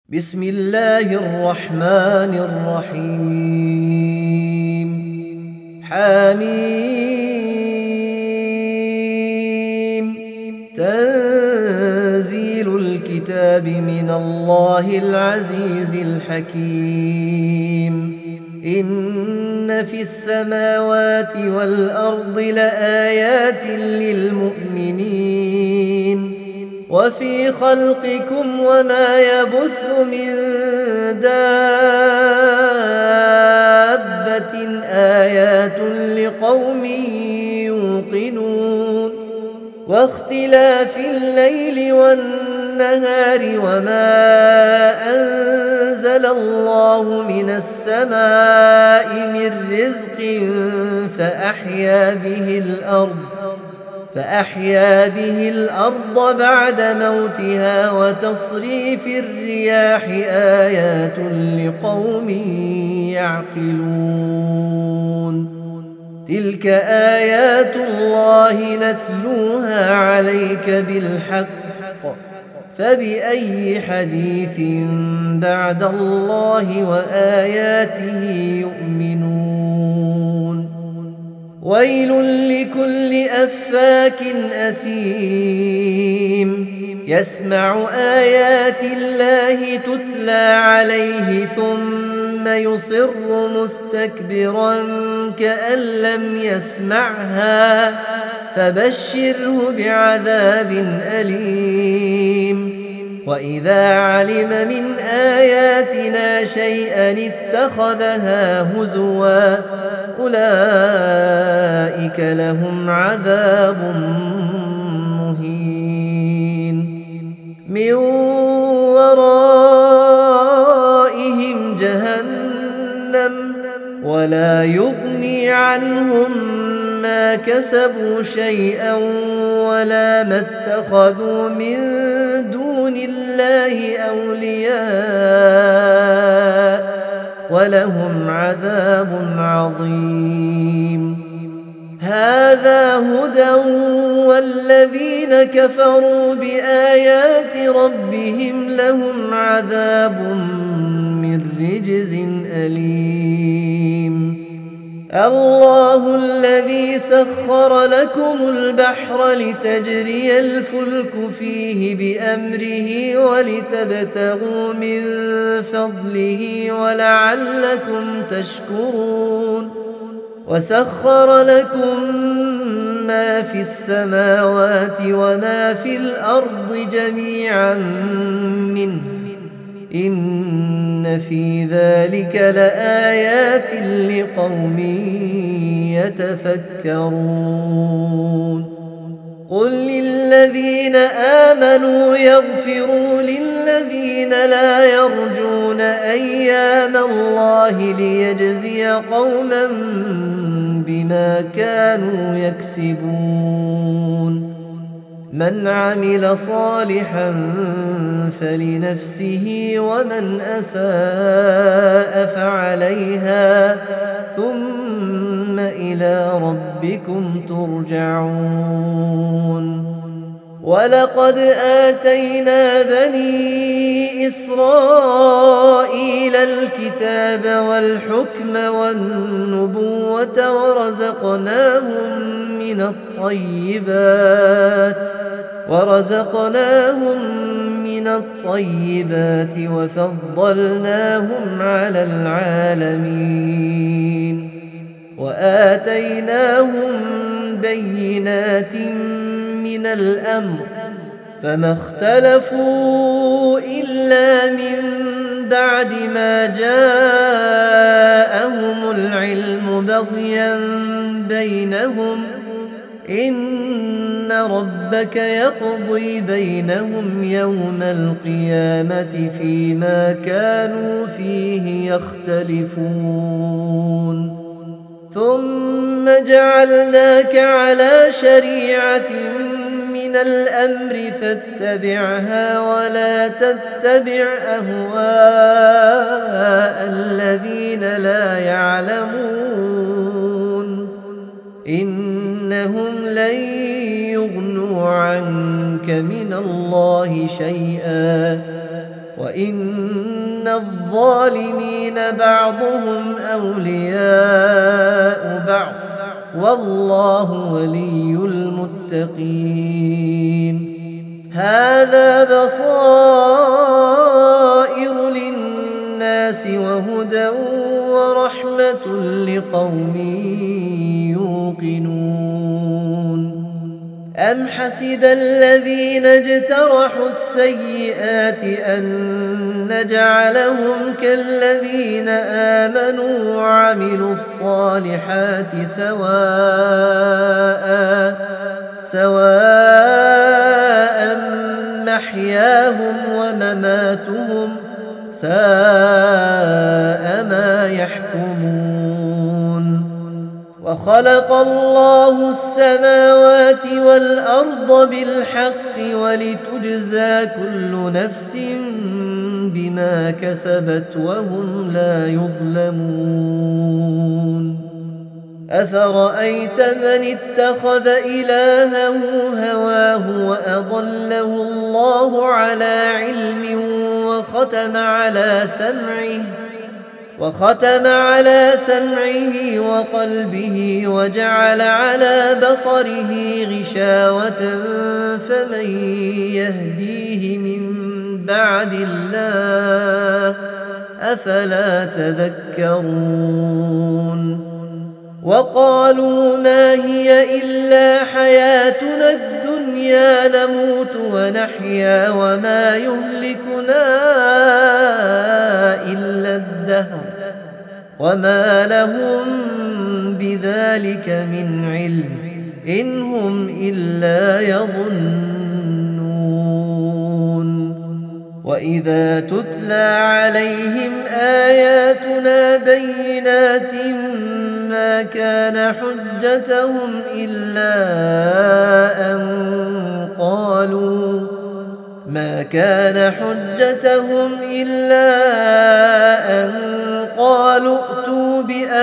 بسم الله الرحمن الرحيم. حميم. تنزيل الكتاب من الله العزيز الحكيم. إن في السماوات والأرض لآيات للمؤمنين وفي خلقكم وما يبث من دابة آيات لقوم يوقنون. واختلاف الليل والنهار وما أنزل الله من السماء من رزق فأحيا به الأرض بعد موتها وتصريف الرياح آيات لقوم يعقلون. تلك آيات الله نتلوها عليك بالحق، فبأي حديث بعد الله وآياته يؤمنون. ويل لكل أفاك أثيم يسمع آيات الله تتلى عليه ثم يصر مستكبرا كأن لم يسمعها، فبشره بعذاب أليم. وإذا علم من آياتنا شيئا اتخذها هزوا، أولئك لهم عذاب مهين. من ورائهم جهنم ولا يغني عنهم ما كسبوا شيئا ولا ما اتخذوا من دون الله أولياء، ولهم عذاب عظيم. هذا هدى والذين كفروا بآيات ربهم لهم عذاب من رجز أليم. الله الذي سخر لكم البحر لتجري الفلك فيه بأمره ولتبتغوا من فضله ولعلكم تشكرون. وسخر لكم ما في السماوات وما في الأرض جميعا منه، إن في ذلك لآيات لقوم يتفكرون. قل للذين آمنوا يغفروا للذين لا يرجون أيام الله ليجزي قوما بما كانوا يكسبون. من عمل صالحا فلنفسه ومن أساء فعليها ثم إلى ربكم ترجعون. ولقد آتينا بني إسرائيل الكتاب والحكم والنبوة ورزقناهم من الطيبات وفضلناهم على العالمين. وآتيناهم بينات من الأمر، فما اختلفوا إلا من بعد ما جاءهم العلم بغيا بينهم. إن ربك يقضي بينهم يوم القيامة فيما كانوا فيه يختلفون. ثم جعلناك على شريعة من الأمر فاتبعها ولا تتبع أهواء الذين لا يعلمون، إنهم لن يغنوا عنك من الله شيئا وإن الظالمين بعضهم أولياء بعض والله ولي المتقين. هذا بصائر للناس وهدى ورحمة لقوم يوقنون. أم حسب الذين اجترحوا السيئات أن نجعلهم كالذين آمنوا وعملوا الصالحات سواء محياهم ومماتهم ساء ما يحكمون. وخلق الله السماوات والأرض بالحق ولتجزى كل نفس بما كسبت وهم لا يظلمون. أفرأيت من اتخذ إلهه هواه وأضله الله على علم وختم على سمعه وقلبه وجعل على بصره غشاوة فمن يهديه من بعد الله أفلا تذكرون. وقالوا ما هي إلا حياتنا الدنيا نموت ونحيا وما يهلكنا إلا الدهر وما لهم بذلك من علم إن هم إلا يظنون. وإذا تتلى عليهم آياتنا بينات ما كان حجتهم إلا أن قالوا ائتوا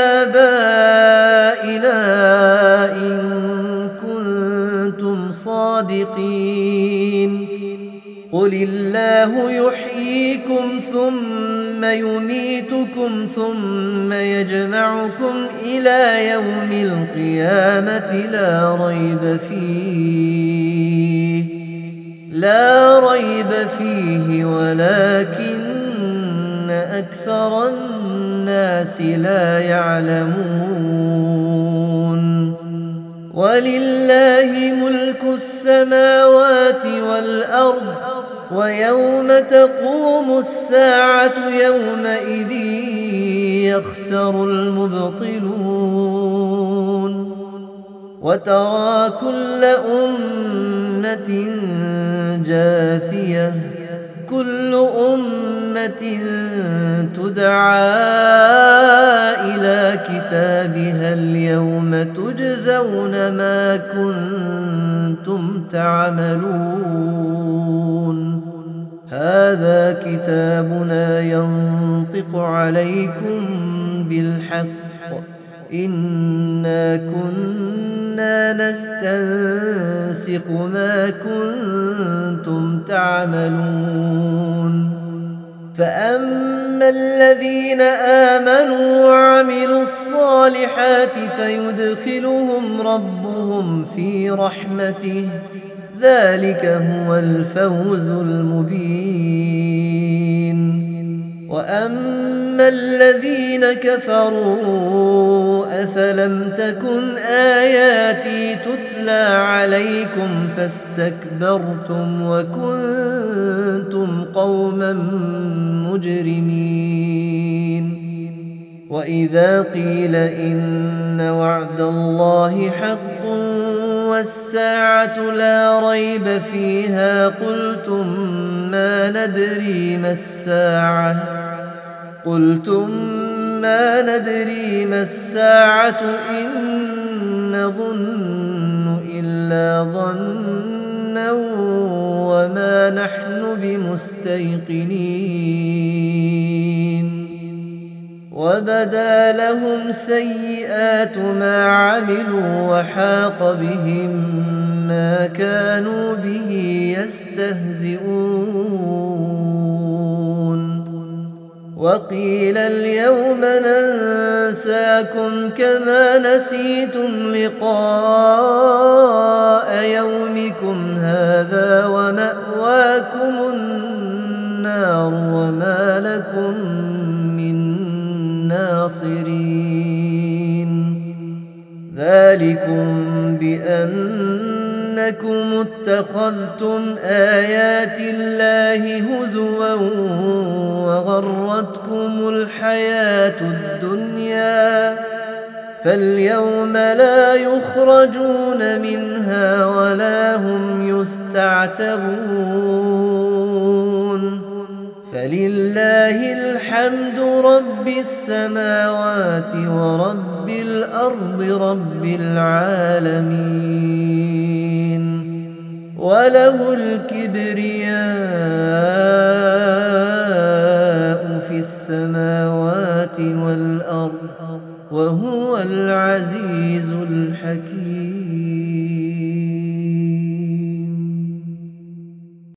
بآبائنا إن كنتم صادقين. قل الله يحييكم ثم يميتكم ثم يجمعكم إلى يوم القيامة لا ريب فيه ولكن أكثر الناس لا يعلمون. ولله ملك السماوات والأرض ويوم تقوم الساعة يومئذ يخسر المبطلون. وترى كل أمة جاثية كل أمة تدعى إلى كتابها اليوم تجزون ما كنتم تعملون. هذا كتابنا ينطق عليكم بالحق إنا كنا نستنسخ ما كنتم تعملون. فأما الذين آمنوا وعملوا الصالحات فيدخلهم ربهم في رحمته ذلك هو الفوز المبين. وأما الذين كفروا أفلم تكن آياتي تتلى عليكم فاستكبرتم وكنتم قوما مجرمين. وإذا قيل إن وعد الله حق والساعة لا ريب فيها قلتم ما ندري ما الساعة إن نظن إلا ظنا وما نحن بمستيقنين. وبدا لهم سيئات ما عملوا وحاق بهم ما كانوا به يستهزئون. وقيل اليوم ننساكم كما نسيتم لقاء يومكم هذا ومأواكم النار وما لكم من ناصرين ذلكم بأنكم اتخذتم آيات الله هزوا وغرتكم الحياة الدنيا فاليوم لا يخرجون منها ولا هم يستعتبون فلله الحمد رب السماوات ورب الأرض رب العالمين وله الكبرياء في السماوات والأرض وهو العزيز الحكيم.